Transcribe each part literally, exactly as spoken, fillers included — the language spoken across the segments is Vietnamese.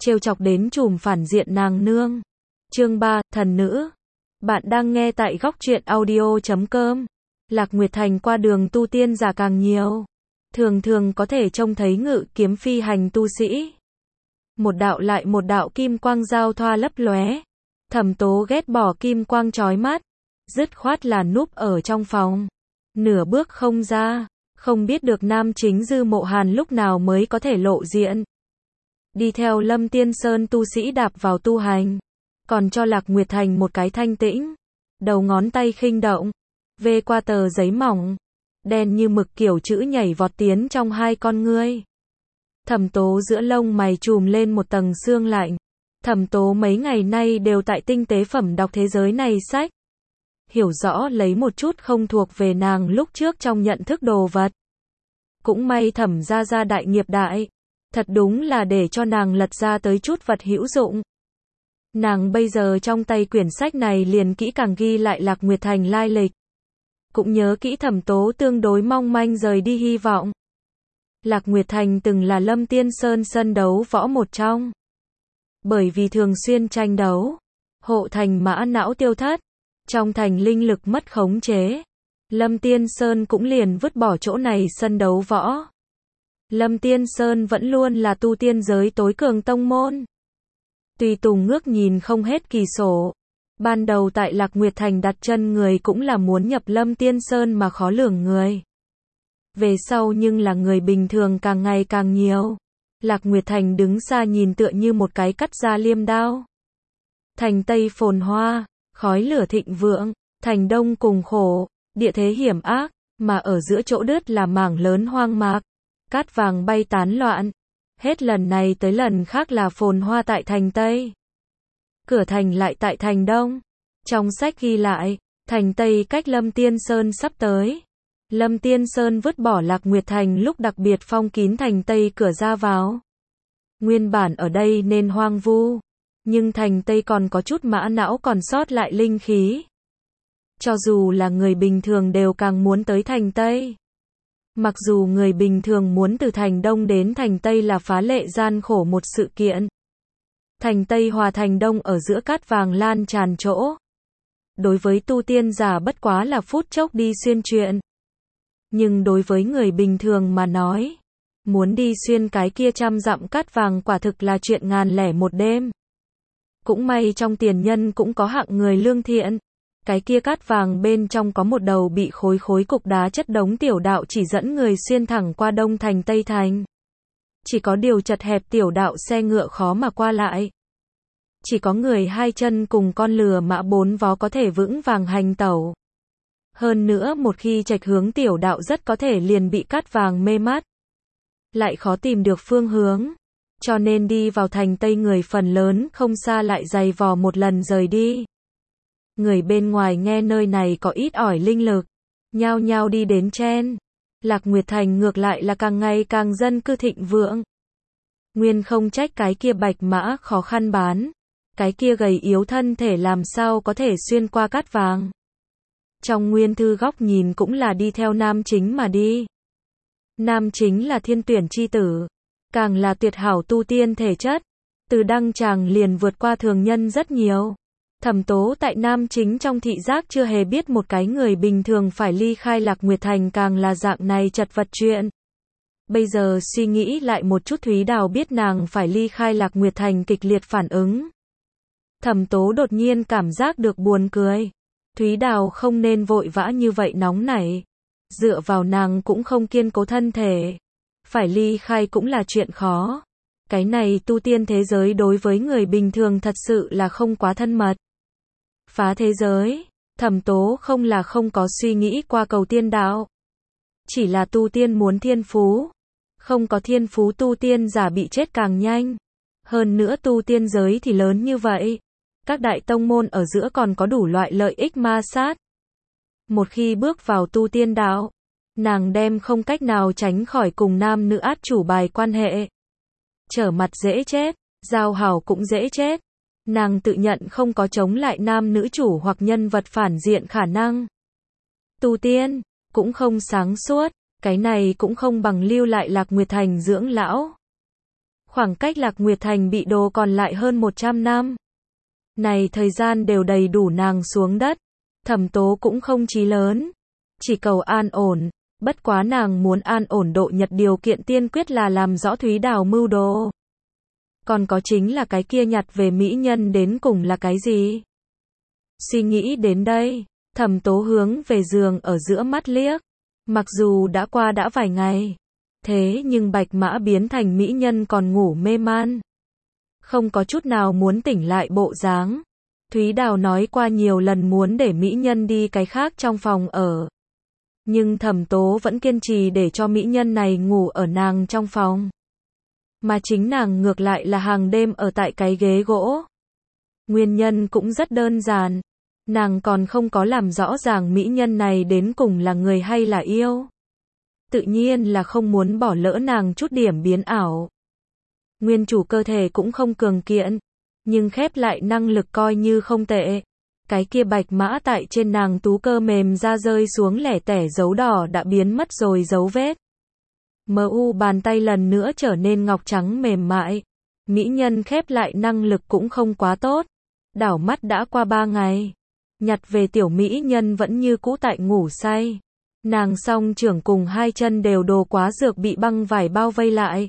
trêu chọc đến trùm phản diện nàng nương. Chương ba, thần nữ. Bạn đang nghe tại góc truyện audio chấm com. Lạc Nguyệt Thành qua đường tu tiên giả càng nhiều, thường thường có thể trông thấy ngự kiếm phi hành tu sĩ. Một đạo lại một đạo kim quang giao thoa lấp lóe. Thẩm Tố ghét bỏ kim quang chói mắt, dứt khoát là núp ở trong phòng, nửa bước không ra, không biết được nam chính Dư Mộ Hàn lúc nào mới có thể lộ diện. Đi theo Lâm Tiên Sơn tu sĩ đạp vào tu hành, còn cho Lạc Nguyệt Thành một cái thanh tĩnh. Đầu ngón tay khinh động, vê qua tờ giấy mỏng, đen như mực kiểu chữ nhảy vọt tiến trong hai con ngươi. Thẩm Tố giữa lông mày trùm lên một tầng sương lạnh. Thẩm Tố mấy ngày nay đều tại tinh tế phẩm đọc thế giới này sách, hiểu rõ lấy một chút không thuộc về nàng lúc trước trong nhận thức đồ vật. Cũng may Thẩm gia gia đại nghiệp đại, thật đúng là để cho nàng lật ra tới chút vật hữu dụng. Nàng bây giờ trong tay quyển sách này liền kỹ càng ghi lại Lạc Nguyệt Thành lai lịch, cũng nhớ kỹ Thẩm Tố tương đối mong manh rời đi hy vọng. Lạc Nguyệt Thành từng là Lâm Tiên Sơn sân đấu võ một trong. Bởi vì thường xuyên tranh đấu, hộ thành mã não tiêu thất, trong thành linh lực mất khống chế, Lâm Tiên Sơn cũng liền vứt bỏ chỗ này sân đấu võ. Lâm Tiên Sơn vẫn luôn là tu tiên giới tối cường tông môn. Tùy Tùng ngước nhìn không hết kỳ sổ. Ban đầu tại Lạc Nguyệt Thành đặt chân người cũng là muốn nhập Lâm Tiên Sơn mà khó lường người. Về sau nhưng là người bình thường càng ngày càng nhiều. Lạc Nguyệt Thành đứng xa nhìn tựa như một cái cắt ra liêm đao. Thành Tây phồn hoa, khói lửa thịnh vượng, thành Đông cùng khổ, địa thế hiểm ác, mà ở giữa chỗ đứt là mảng lớn hoang mạc, cát vàng bay tán loạn. Hết lần này tới lần khác là phồn hoa tại thành Tây, cửa thành lại tại thành Đông. Trong sách ghi lại, thành Tây cách Lâm Tiên Sơn sắp tới. Lâm Tiên Sơn vứt bỏ Lạc Nguyệt Thành lúc đặc biệt phong kín thành Tây cửa ra vào. Nguyên bản ở đây nên hoang vu, nhưng thành Tây còn có chút mã não còn sót lại linh khí. Cho dù là người bình thường đều càng muốn tới thành Tây. Mặc dù người bình thường muốn từ thành Đông đến thành Tây là phá lệ gian khổ một sự kiện. Thành Tây hòa thành Đông ở giữa cát vàng lan tràn chỗ. Đối với tu tiên giả bất quá là phút chốc đi xuyên chuyện. Nhưng đối với người bình thường mà nói, muốn đi xuyên cái kia trăm dặm cát vàng quả thực là chuyện ngàn lẻ một đêm. Cũng may trong tiền nhân cũng có hạng người lương thiện. Cái kia cát vàng bên trong có một đầu bị khối khối cục đá chất đống tiểu đạo chỉ dẫn người xuyên thẳng qua Đông Thành Tây Thành. Chỉ có điều chật hẹp tiểu đạo xe ngựa khó mà qua lại. Chỉ có người hai chân cùng con lừa mã bốn vó có thể vững vàng hành tẩu. Hơn nữa một khi chệch hướng tiểu đạo rất có thể liền bị cát vàng mê mắt. Lại khó tìm được phương hướng. Cho nên đi vào thành Tây người phần lớn không xa lại giày vò một lần rời đi. Người bên ngoài nghe nơi này có ít ỏi linh lực, nhao nhao đi đến chen. Lạc Nguyệt Thành ngược lại là càng ngày càng dân cư thịnh vượng. Nguyên không trách cái kia bạch mã khó khăn bán. Cái kia gầy yếu thân thể làm sao có thể xuyên qua cát vàng. Trong nguyên thư góc nhìn cũng là đi theo nam chính mà đi. Nam chính là thiên tuyển chi tử, càng là tuyệt hảo tu tiên thể chất. Từ đăng tràng liền vượt qua thường nhân rất nhiều. Thẩm Tố tại nam chính trong thị giác chưa hề biết một cái người bình thường phải ly khai Lạc Nguyệt Thành càng là dạng này chật vật chuyện. Bây giờ suy nghĩ lại một chút Thúy Đào biết nàng phải ly khai Lạc Nguyệt Thành kịch liệt phản ứng. Thẩm Tố đột nhiên cảm giác được buồn cười. Thúy Đào không nên vội vã như vậy nóng nảy. Dựa vào nàng cũng không kiên cố thân thể. Phải ly khai cũng là chuyện khó. Cái này tu tiên thế giới đối với người bình thường thật sự là không quá thân mật. Phá thế giới, Thẩm Tố không là không có suy nghĩ qua cầu tiên đạo. Chỉ là tu tiên muốn thiên phú. Không có thiên phú tu tiên giả bị chết càng nhanh. Hơn nữa tu tiên giới thì lớn như vậy. Các đại tông môn ở giữa còn có đủ loại lợi ích ma sát. Một khi bước vào tu tiên đạo, nàng đem không cách nào tránh khỏi cùng nam nữ át chủ bài quan hệ. Trở mặt dễ chết, giao hảo cũng dễ chết. Nàng tự nhận không có chống lại nam nữ chủ hoặc nhân vật phản diện khả năng. Tu tiên, cũng không sáng suốt, cái này cũng không bằng lưu lại Lạc Nguyệt Thành dưỡng lão. Khoảng cách Lạc Nguyệt Thành bị đồ còn lại hơn một trăm năm. Này thời gian đều đầy đủ nàng xuống đất. Thẩm Tố cũng không chí lớn. Chỉ cầu an ổn. Bất quá nàng muốn an ổn độ nhật điều kiện tiên quyết là làm rõ Thúy Đào mưu đồ. Còn có chính là cái kia nhặt về mỹ nhân đến cùng là cái gì? Suy nghĩ đến đây, Thẩm Tố hướng về giường ở giữa mắt liếc. Mặc dù đã qua đã vài ngày, thế nhưng Bạch Mã biến thành mỹ nhân còn ngủ mê man. Không có chút nào muốn tỉnh lại bộ dáng. Thúy Đào nói qua nhiều lần muốn để mỹ nhân đi cái khác trong phòng ở. Nhưng Thẩm Tố vẫn kiên trì để cho mỹ nhân này ngủ ở nàng trong phòng. Mà chính nàng ngược lại là hàng đêm ở tại cái ghế gỗ. Nguyên nhân cũng rất đơn giản. Nàng còn không có làm rõ ràng mỹ nhân này đến cùng là người hay là yêu. Tự nhiên là không muốn bỏ lỡ nàng chút điểm biến ảo. Nguyên chủ cơ thể cũng không cường kiện, nhưng khép lại năng lực coi như không tệ. Cái kia Bạch Mã tại trên nàng tú cơ mềm ra rơi xuống lẻ tẻ dấu đỏ đã biến mất rồi dấu vết. Mờ u bàn tay lần nữa trở nên ngọc trắng mềm mại. Mỹ nhân khép lại năng lực cũng không quá tốt. Đảo mắt đã qua ba ngày. Nhặt về tiểu mỹ nhân vẫn như cũ tại ngủ say. Nàng song trưởng cùng hai chân đều đồ quá dược bị băng vải bao vây lại.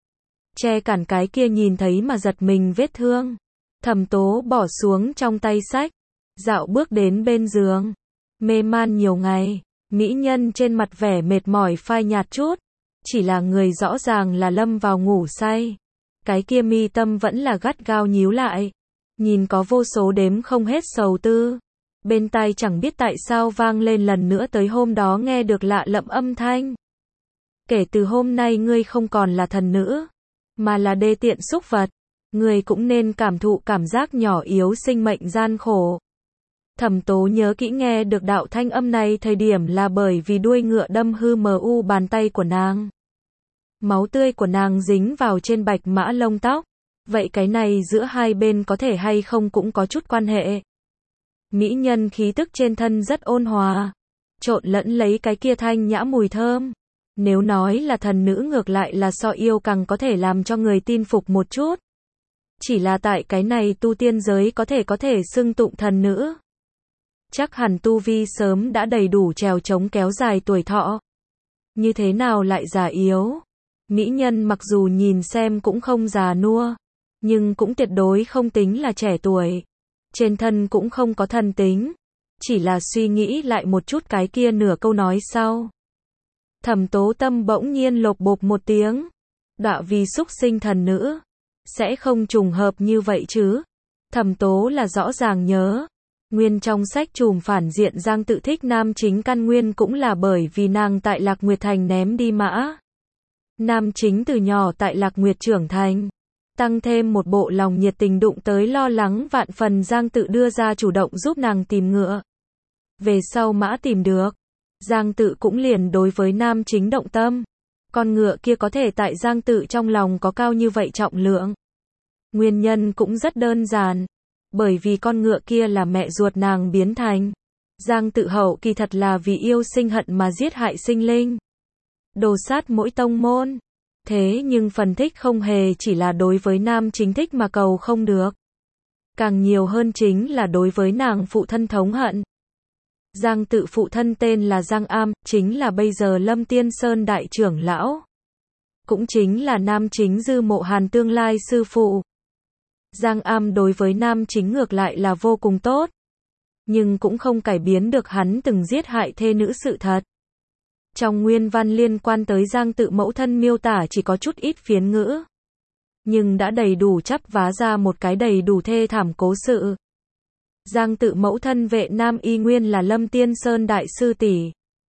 Che cản cái kia nhìn thấy mà giật mình vết thương. Thẩm Tố bỏ xuống trong tay sách. Dạo bước đến bên giường. Mê man nhiều ngày. Mỹ nhân trên mặt vẻ mệt mỏi phai nhạt chút. Chỉ là người rõ ràng là lâm vào ngủ say. Cái kia mi tâm vẫn là gắt gao nhíu lại. Nhìn có vô số đếm không hết sầu tư. Bên tai chẳng biết tại sao vang lên lần nữa tới hôm đó nghe được lạ lẫm âm thanh. Kể từ hôm nay ngươi không còn là thần nữ, mà là đê tiện súc vật. Ngươi cũng nên cảm thụ cảm giác nhỏ yếu sinh mệnh gian khổ. Thẩm Tố nhớ kỹ nghe được đạo thanh âm này thời điểm là bởi vì đuôi ngựa đâm hư mờ u bàn tay của nàng. Máu tươi của nàng dính vào trên Bạch Mã lông tóc. Vậy cái này giữa hai bên có thể hay không cũng có chút quan hệ. Mỹ nhân khí tức trên thân rất ôn hòa, trộn lẫn lấy cái kia thanh nhã mùi thơm. Nếu nói là thần nữ ngược lại là so yêu càng có thể làm cho người tin phục một chút. Chỉ là tại cái này tu tiên giới có thể có thể xưng tụng thần nữ. Chắc hẳn tu vi sớm đã đầy đủ trèo chống kéo dài tuổi thọ. Như thế nào lại già yếu? Mỹ nhân mặc dù nhìn xem cũng không già nua, nhưng cũng tuyệt đối không tính là trẻ tuổi. Trên thân cũng không có thần tính. Chỉ là suy nghĩ lại một chút cái kia nửa câu nói sau. Thẩm Tố tâm bỗng nhiên lột bột một tiếng. Đọa vì súc sinh thần nữ. Sẽ không trùng hợp như vậy chứ. Thẩm Tố là rõ ràng nhớ. Nguyên trong sách trùm phản diện Giang Tự thích nam chính căn nguyên cũng là bởi vì nàng tại Lạc Nguyệt Thành ném đi mã. Nam chính từ nhỏ tại Lạc Nguyệt trưởng thành. Tăng thêm một bộ lòng nhiệt tình đụng tới lo lắng vạn phần Giang Tự đưa ra chủ động giúp nàng tìm ngựa. Về sau mã tìm được. Giang Tự cũng liền đối với nam chính động tâm. Con ngựa kia có thể tại Giang Tự trong lòng có cao như vậy trọng lượng. Nguyên nhân cũng rất đơn giản. Bởi vì con ngựa kia là mẹ ruột nàng biến thành. Giang Tự hậu kỳ thật là vì yêu sinh hận mà giết hại sinh linh. Đồ sát mỗi tông môn. Thế nhưng phần thích không hề chỉ là đối với nam chính thích mà cầu không được. Càng nhiều hơn chính là đối với nàng phụ thân thống hận. Giang Tự phụ thân tên là Giang Am, chính là bây giờ Lâm Tiên Sơn đại trưởng lão. Cũng chính là nam chính Dư Mộ Hàn tương lai sư phụ. Giang Am đối với nam chính ngược lại là vô cùng tốt. Nhưng cũng không cải biến được hắn từng giết hại thê nữ sự thật. Trong nguyên văn liên quan tới Giang Tự mẫu thân miêu tả chỉ có chút ít phiến ngữ. Nhưng đã đầy đủ chắp vá ra một cái đầy đủ thê thảm cố sự. Giang Tự mẫu thân Vệ Nam y nguyên là Lâm Tiên Sơn đại sư tỷ.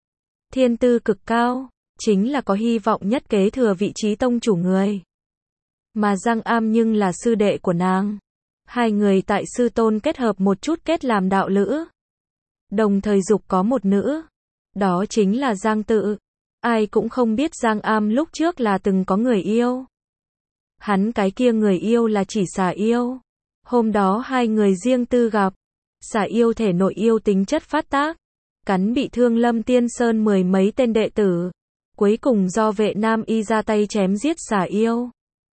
Thiên tư cực cao, chính là có hy vọng nhất kế thừa vị trí tông chủ người. Mà Giang Am nhưng là sư đệ của nàng. Hai người tại sư tôn kết hợp một chút kết làm đạo lữ. Đồng thời dục có một nữ. Đó chính là Giang Tự. Ai cũng không biết Giang Am lúc trước là từng có người yêu. Hắn cái kia người yêu là chỉ xà yêu. Hôm đó hai người riêng tư gặp. Xà yêu thể nội yêu tính chất phát tác. Cắn bị thương Lâm Tiên Sơn mười mấy tên đệ tử. Cuối cùng do Vệ Nam y ra tay chém giết xà yêu.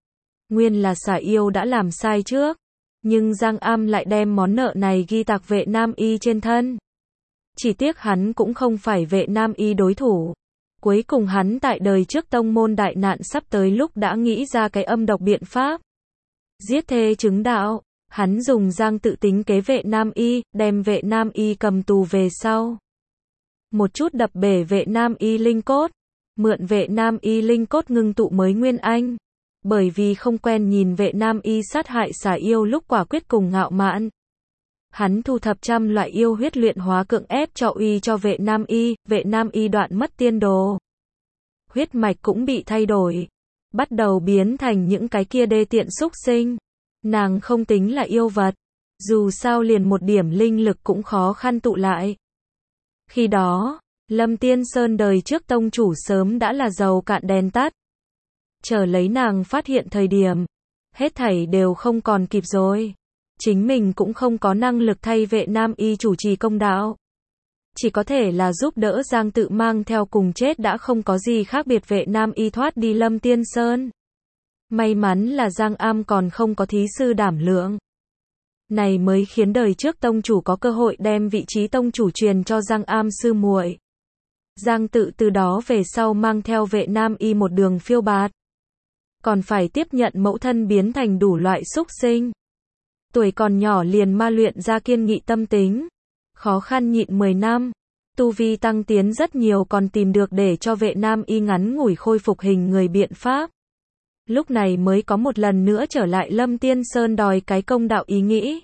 Nguyên là xà yêu đã làm sai trước, nhưng Giang Am lại đem món nợ này ghi tạc Vệ Nam Y trên thân. Chỉ tiếc hắn cũng không phải Vệ Nam Y đối thủ. Cuối cùng hắn tại đời trước tông môn đại nạn sắp tới lúc đã nghĩ ra cái âm độc biện pháp. Giết thê chứng đạo, hắn dùng Giang Tự tính kế Vệ Nam Y, đem Vệ Nam Y cầm tù về sau. Một chút đập bể Vệ Nam Y linh cốt, mượn Vệ Nam Y linh cốt ngưng tụ mới nguyên anh. Bởi vì không quen nhìn Vệ Nam Y sát hại xà yêu lúc quả quyết cùng ngạo mạn. Hắn thu thập trăm loại yêu huyết luyện hóa cưỡng ép cho uy cho Vệ Nam Y, Vệ Nam Y đoạn mất tiên đồ. Huyết mạch cũng bị thay đổi, bắt đầu biến thành những cái kia đê tiện súc sinh. Nàng không tính là yêu vật, dù sao liền một điểm linh lực cũng khó khăn tụ lại. Khi đó, Lâm Tiên Sơn đời trước tông chủ sớm đã là dầu cạn đèn tắt. Chờ lấy nàng phát hiện thời điểm, hết thảy đều không còn kịp rồi. Chính mình cũng không có năng lực thay Vệ Nam Y chủ trì công đạo. Chỉ có thể là giúp đỡ Giang Tự mang theo cùng chết đã không có gì khác biệt Vệ Nam Y thoát đi Lâm Tiên Sơn. May mắn là Giang Am còn không có thí sư đảm lượng. Này mới khiến đời trước tông chủ có cơ hội đem vị trí tông chủ truyền cho Giang Am sư muội. Giang Tự từ đó về sau mang theo Vệ Nam Y một đường phiêu bạt. Còn phải tiếp nhận mẫu thân biến thành đủ loại súc sinh. Tuổi còn nhỏ liền ma luyện ra kiên nghị tâm tính. Khó khăn nhịn mười năm. Tu vi tăng tiến rất nhiều còn tìm được để cho Vệ Nam Y ngắn ngủi khôi phục hình người biện pháp. Lúc này mới có một lần nữa trở lại Lâm Tiên Sơn đòi cái công đạo ý nghĩ.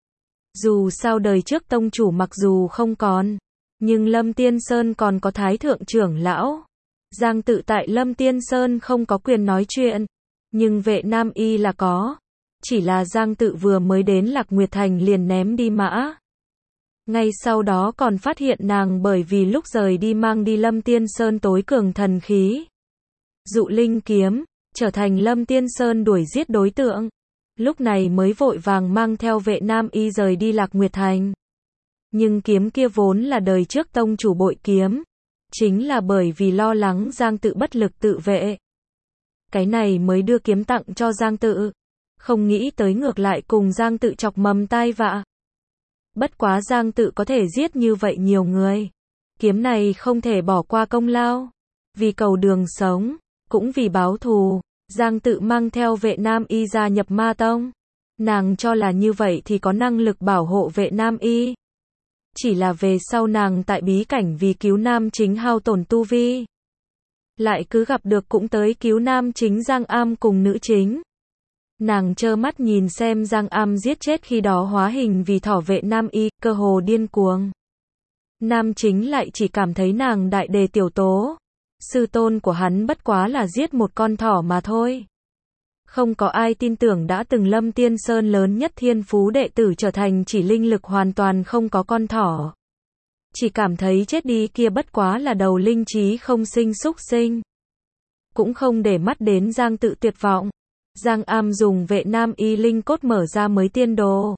Dù sao đời trước tông chủ mặc dù không còn, nhưng Lâm Tiên Sơn còn có thái thượng trưởng lão. Giang Tự tại Lâm Tiên Sơn không có quyền nói chuyện, nhưng Vệ Nam Y là có. Chỉ là Giang Tự vừa mới đến Lạc Nguyệt Thành liền ném đi mã. Ngay sau đó còn phát hiện nàng bởi vì lúc rời đi mang đi Lâm Tiên Sơn tối cường thần khí. Dụ linh kiếm, trở thành Lâm Tiên Sơn đuổi giết đối tượng. Lúc này mới vội vàng mang theo Vệ Nam Y rời đi Lạc Nguyệt Thành. Nhưng kiếm kia vốn là đời trước tông chủ bội kiếm. Chính là bởi vì lo lắng Giang Tự bất lực tự vệ. Cái này mới đưa kiếm tặng cho Giang Tự. Không nghĩ tới ngược lại cùng Giang Tự chọc mầm tai vạ. Bất quá Giang Tự có thể giết như vậy nhiều người. Kiếm này không thể bỏ qua công lao. Vì cầu đường sống, cũng vì báo thù, Giang Tự mang theo Vệ Nam Y gia nhập Ma Tông. Nàng cho là như vậy thì có năng lực bảo hộ Vệ Nam Y. Chỉ là về sau nàng tại bí cảnh vì cứu nam chính hao tổn tu vi. Lại cứ gặp được cũng tới cứu nam chính Giang Am cùng nữ chính. Nàng trơ mắt nhìn xem Giang Am giết chết khi đó hóa hình vì thỏ Vệ Nam Y, cơ hồ điên cuồng. Nam chính lại chỉ cảm thấy nàng đại đề tiểu tố. Sư tôn của hắn bất quá là giết một con thỏ mà thôi. Không có ai tin tưởng đã từng Lâm Tiên Sơn lớn nhất thiên phú đệ tử trở thành chỉ linh lực hoàn toàn không có con thỏ. Chỉ cảm thấy chết đi kia bất quá là đầu linh trí không sinh xúc sinh. Cũng không để mắt đến Giang Tự tuyệt vọng. Giang Am dùng Vệ Nam Y linh cốt mở ra mới tiên đồ.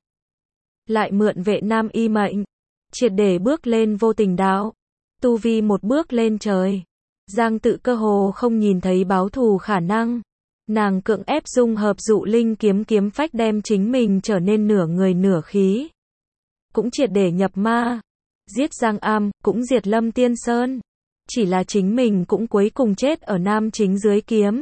Lại mượn Vệ Nam Y mệnh. Triệt để bước lên vô tình đạo. Tu vi một bước lên trời. Giang Tự cơ hồ không nhìn thấy báo thù khả năng. Nàng cưỡng ép dung hợp dụ linh kiếm kiếm phách đem chính mình trở nên nửa người nửa khí. Cũng triệt để nhập ma. Giết Giang Am, cũng diệt Lâm Tiên Sơn. Chỉ là chính mình cũng cuối cùng chết ở nam chính dưới kiếm.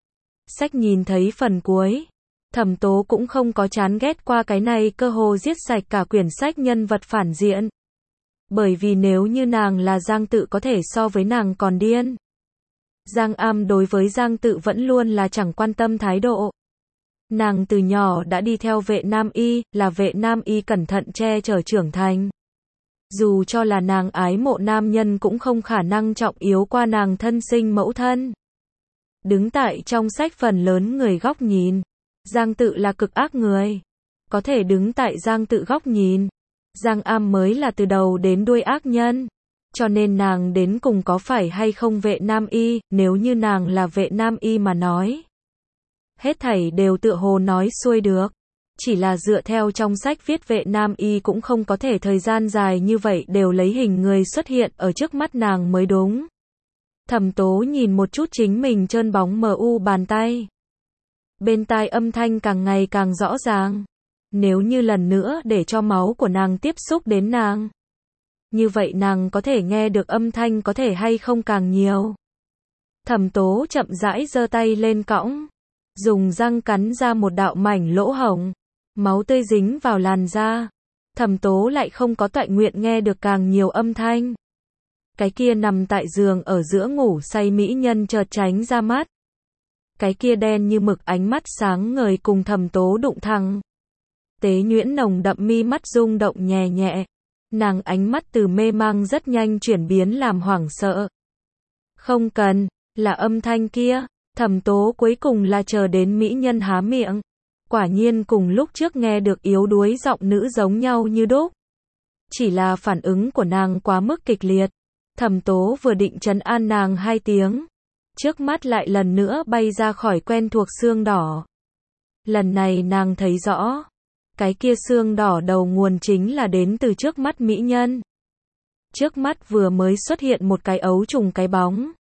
Sách nhìn thấy phần cuối. Thẩm Tố cũng không có chán ghét qua cái này cơ hồ giết sạch cả quyển sách nhân vật phản diện. Bởi vì nếu như nàng là Giang Tự có thể so với nàng còn điên. Giang Am đối với Giang Tự vẫn luôn là chẳng quan tâm thái độ. Nàng từ nhỏ đã đi theo Vệ Nam Y, là Vệ Nam Y cẩn thận che chở trưởng thành. Dù cho là nàng ái mộ nam nhân cũng không khả năng trọng yếu qua nàng thân sinh mẫu thân. Đứng tại trong sách phần lớn người góc nhìn, Giang Tự là cực ác người. Có thể đứng tại Giang Tự góc nhìn, Giang Am mới là từ đầu đến đuôi ác nhân. Cho nên nàng đến cùng có phải hay không Vệ Nam Y, nếu như nàng là Vệ Nam Y mà nói. Hết thảy đều tựa hồ nói xuôi được. Chỉ là dựa theo trong sách viết Vệ Nam Y cũng không có thể thời gian dài như vậy đều lấy hình người xuất hiện ở trước mắt nàng mới đúng. Thẩm Tố nhìn một chút chính mình trơn bóng mờ u bàn tay. Bên tai âm thanh càng ngày càng rõ ràng. Nếu như lần nữa để cho máu của nàng tiếp xúc đến nàng, như vậy nàng có thể nghe được âm thanh có thể hay không càng nhiều. Thẩm Tố chậm rãi giơ tay lên cõng, dùng răng cắn ra một đạo mảnh lỗ hổng, máu tươi dính vào làn da. Thẩm Tố lại không có toại nguyện nghe được càng nhiều âm thanh. Cái kia nằm tại giường ở giữa ngủ say mỹ nhân chợt tránh ra mắt. Cái kia đen như mực ánh mắt sáng ngời cùng Thẩm Tố đụng thẳng. Tế nhuyễn nồng đậm mi mắt rung động nhẹ nhẹ. Nàng ánh mắt từ mê mang rất nhanh chuyển biến làm hoảng sợ. Không cần, là âm thanh kia. Thẩm Tố cuối cùng là chờ đến mỹ nhân há miệng. Quả nhiên cùng lúc trước nghe được yếu đuối giọng nữ giống nhau như đúc. Chỉ là phản ứng của nàng quá mức kịch liệt. Thẩm Tố vừa định trấn an nàng hai tiếng, trước mắt lại lần nữa bay ra khỏi quen thuộc xương đỏ. Lần này nàng thấy rõ, cái kia xương đỏ đầu nguồn chính là đến từ trước mắt mỹ nhân. Trước mắt vừa mới xuất hiện một cái ấu trùng cái bóng.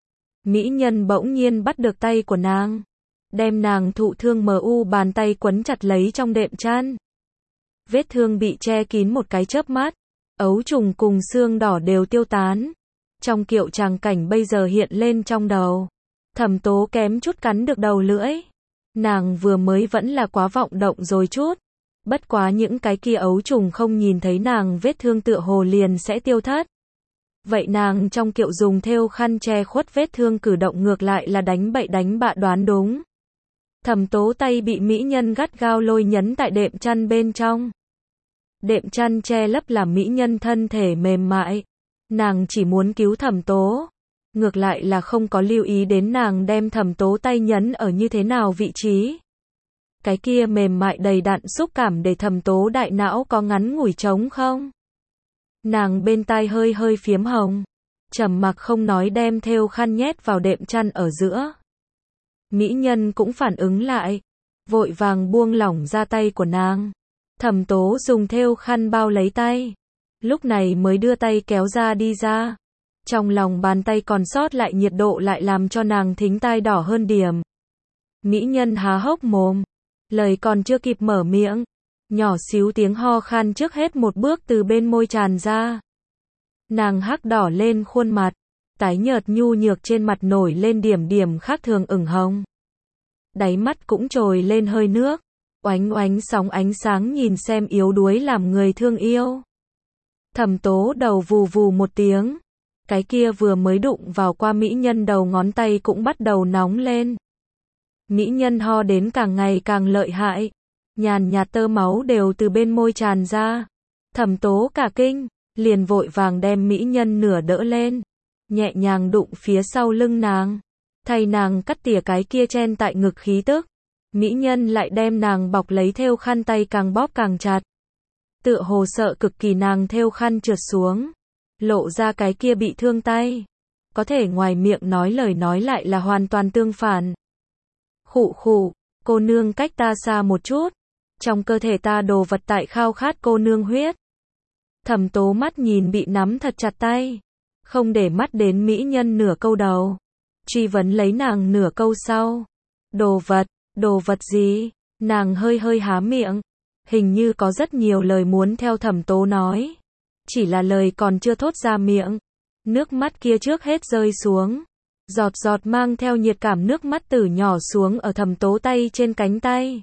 Mỹ nhân bỗng nhiên bắt được tay của nàng, đem nàng thụ thương mờ u bàn tay quấn chặt lấy trong đệm chăn. Vết thương bị che kín một cái chớp mắt, ấu trùng cùng xương đỏ đều tiêu tán. Trong kiệu tràng cảnh bây giờ hiện lên trong đầu. Thẩm Tố kém chút cắn được đầu lưỡi. Nàng vừa mới vẫn là quá vọng động rồi chút. Bất quá những cái kia ấu trùng không nhìn thấy nàng vết thương tựa hồ liền sẽ tiêu thất. Vậy nàng trong kiệu dùng thêu khăn che khuất vết thương cử động ngược lại là đánh bậy đánh bạ đoán đúng. Thẩm Tố tay bị mỹ nhân gắt gao lôi nhấn tại đệm chăn bên trong. Đệm chăn che lấp làm mỹ nhân thân thể mềm mại. Nàng chỉ muốn cứu Thẩm Tố. Ngược lại là không có lưu ý đến nàng đem Thẩm Tố tay nhấn ở như thế nào vị trí. Cái kia mềm mại đầy đặn xúc cảm để Thẩm Tố đại não có ngắn ngủi trống không. Nàng bên tai hơi hơi phiếm hồng. Trầm mặc không nói đem thêu khăn nhét vào đệm chăn ở giữa. Mỹ nhân cũng phản ứng lại. Vội vàng buông lỏng ra tay của nàng. Thẩm Tố dùng thêu khăn bao lấy tay. Lúc này mới đưa tay kéo ra đi ra. Trong lòng bàn tay còn sót lại nhiệt độ lại làm cho nàng thính tai đỏ hơn điểm. Mỹ nhân há hốc mồm. Lời còn chưa kịp mở miệng. Nhỏ xíu tiếng ho khan trước hết một bước từ bên môi tràn ra. Nàng hắc đỏ lên khuôn mặt. Tái nhợt nhu nhược trên mặt nổi lên điểm điểm khác thường ửng hồng. Đáy mắt cũng trồi lên hơi nước. Oánh oánh sóng ánh sáng nhìn xem yếu đuối làm người thương yêu. Thẩm Tố đầu vù vù một tiếng. Cái kia vừa mới đụng vào qua mỹ nhân đầu ngón tay cũng bắt đầu nóng lên. Mỹ nhân ho đến càng ngày càng lợi hại. Nhàn nhạt tơ máu đều từ bên môi tràn ra. Thẩm Tố cả kinh, liền vội vàng đem mỹ nhân nửa đỡ lên. Nhẹ nhàng đụng phía sau lưng nàng. Thay nàng cắt tỉa cái kia chen tại ngực khí tức. Mỹ nhân lại đem nàng bọc lấy thêu khăn tay càng bóp càng chặt. Tựa hồ sợ cực kỳ nàng thêu khăn trượt xuống. Lộ ra cái kia bị thương tay. Có thể ngoài miệng nói lời nói lại là hoàn toàn tương phản. Khụ khụ, cô nương cách ta xa một chút. Trong cơ thể ta đồ vật tại khao khát cô nương huyết. Thẩm Tố mắt nhìn bị nắm thật chặt tay. Không để mắt đến mỹ nhân nửa câu đầu. Truy vấn lấy nàng nửa câu sau. Đồ vật, đồ vật gì? Nàng hơi hơi há miệng. Hình như có rất nhiều lời muốn theo Thẩm Tố nói. Chỉ là lời còn chưa thốt ra miệng. Nước mắt kia trước hết rơi xuống. Giọt giọt mang theo nhiệt cảm nước mắt tử nhỏ xuống ở Thẩm Tố tay trên cánh tay.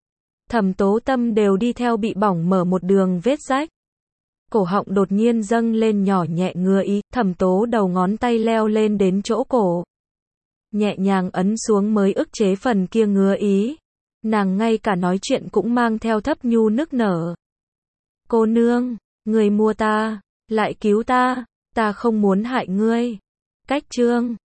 Thẩm Tố tâm đều đi theo bị bỏng mở một đường vết rách. Cổ họng đột nhiên dâng lên nhỏ nhẹ ngứa ý. Thẩm Tố đầu ngón tay leo lên đến chỗ cổ. Nhẹ nhàng ấn xuống mới ức chế phần kia ngứa ý. Nàng ngay cả nói chuyện cũng mang theo thấp nhu nức nở. Cô nương, người mua ta, lại cứu ta, ta không muốn hại ngươi. Cách chương